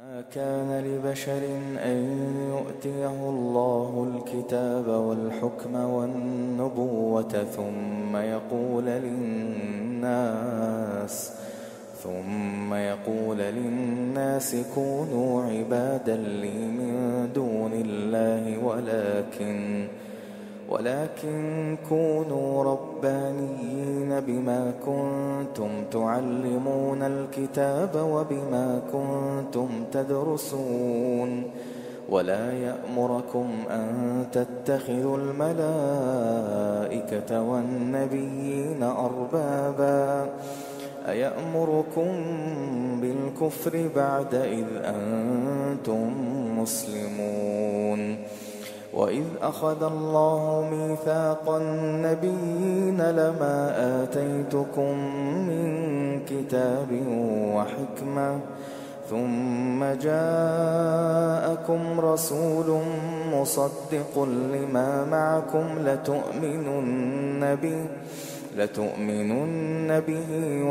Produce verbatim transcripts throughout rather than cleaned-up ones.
ما كان لبشر أن يؤتيه الله الكتاب والحكم والنبوة ثم يقول للناس ثم يقول للناس كونوا عبادا لي من دون الله ولكن ولكن كونوا ربانيين بما كنتم تعلمون الكتاب وبما كنتم تدرسون ولا يأمركم أن تتخذوا الملائكة والنبيين أربابا أيأمركم بالكفر بعد إذ أنتم مسلمون وإذ أخذ الله ميثاق النبيين لما آتيتكم من كتاب وحكمة ثم جاءكم رسول مصدق لما معكم لتؤمنن به لتؤمنن به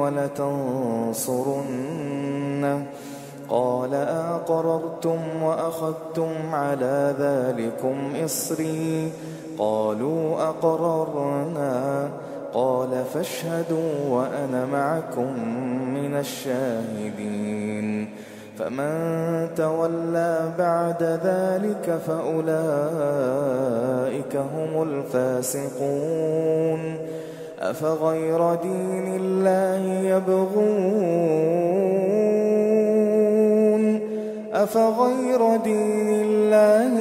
ولتنصرنه قال أأقررتم وأخذتم على ذلكم إصري قالوا أقررنا قال فاشهدوا وأنا معكم من الشاهدين فمن تولى بعد ذلك فأولئك هم الفاسقون أفغير دين الله يبغون أفغير دين الله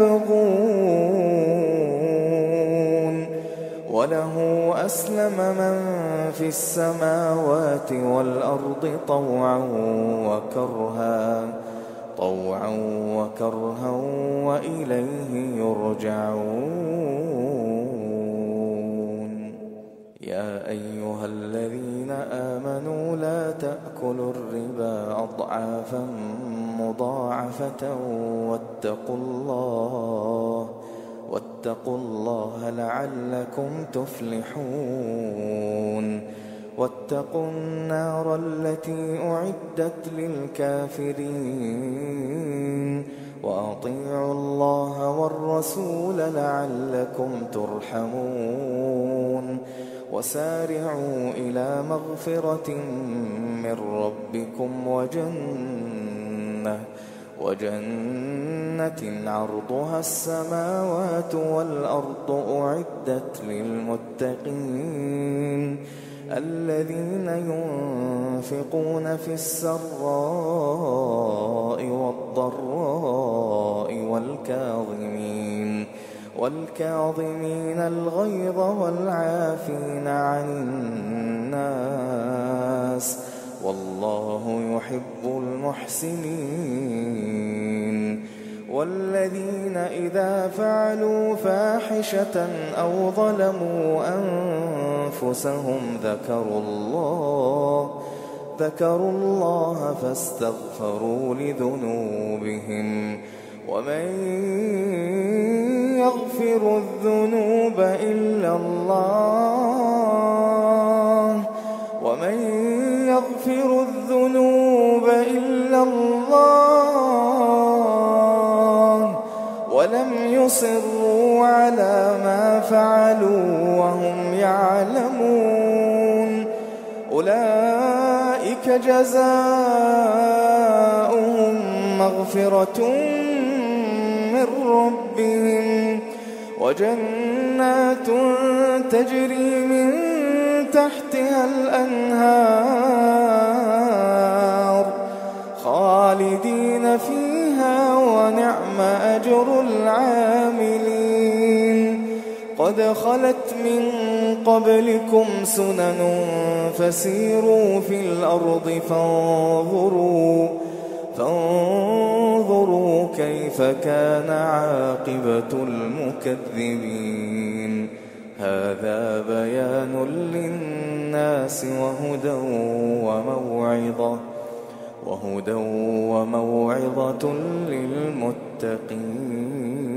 يبغون وله أسلم من في السماوات والأرض طوعا وكرها طوعا وكرها وإليه يرجعون يا أيها الذين آمنوا لا تأكلوا الربا أضعافا مضاعفة واتقوا الله واتقوا الله لعلكم تفلحون واتقوا النار التي أعدت للكافرين وأطيعوا الله والرسول لعلكم ترحمون وسارعوا إلى مغفرة من ربكم وجنة وجنة عرضها السماوات والأرض أعدت للمتقين الذين ينفقون في السراء والضراء والكاظمين والكاظمين الغيظ والعافين عن الناس والله يحب المحسنين والذين إذا فعلوا فاحشة أو ظلموا أنفسهم ذكروا الله ذكروا الله فاستغفروا لذنوبهم ومن يغفر الذنوب إلا الله ومن يغفر الذنوب إلا الله ولم يصروا على ما فعلوا وهم يعلمون أولئك جزاؤهم مغفرة من ربهم وجنات تجري من تحتها الأنهار خالدين فيها ونعم أجر العاملين قد خلت من قبلكم سنن فسيروا في الأرض فانظروا فانظروا كيف كان عاقبة المكذبين هذا بيان للناس وهدى وموعظة وهدى وموعظة للمتقين.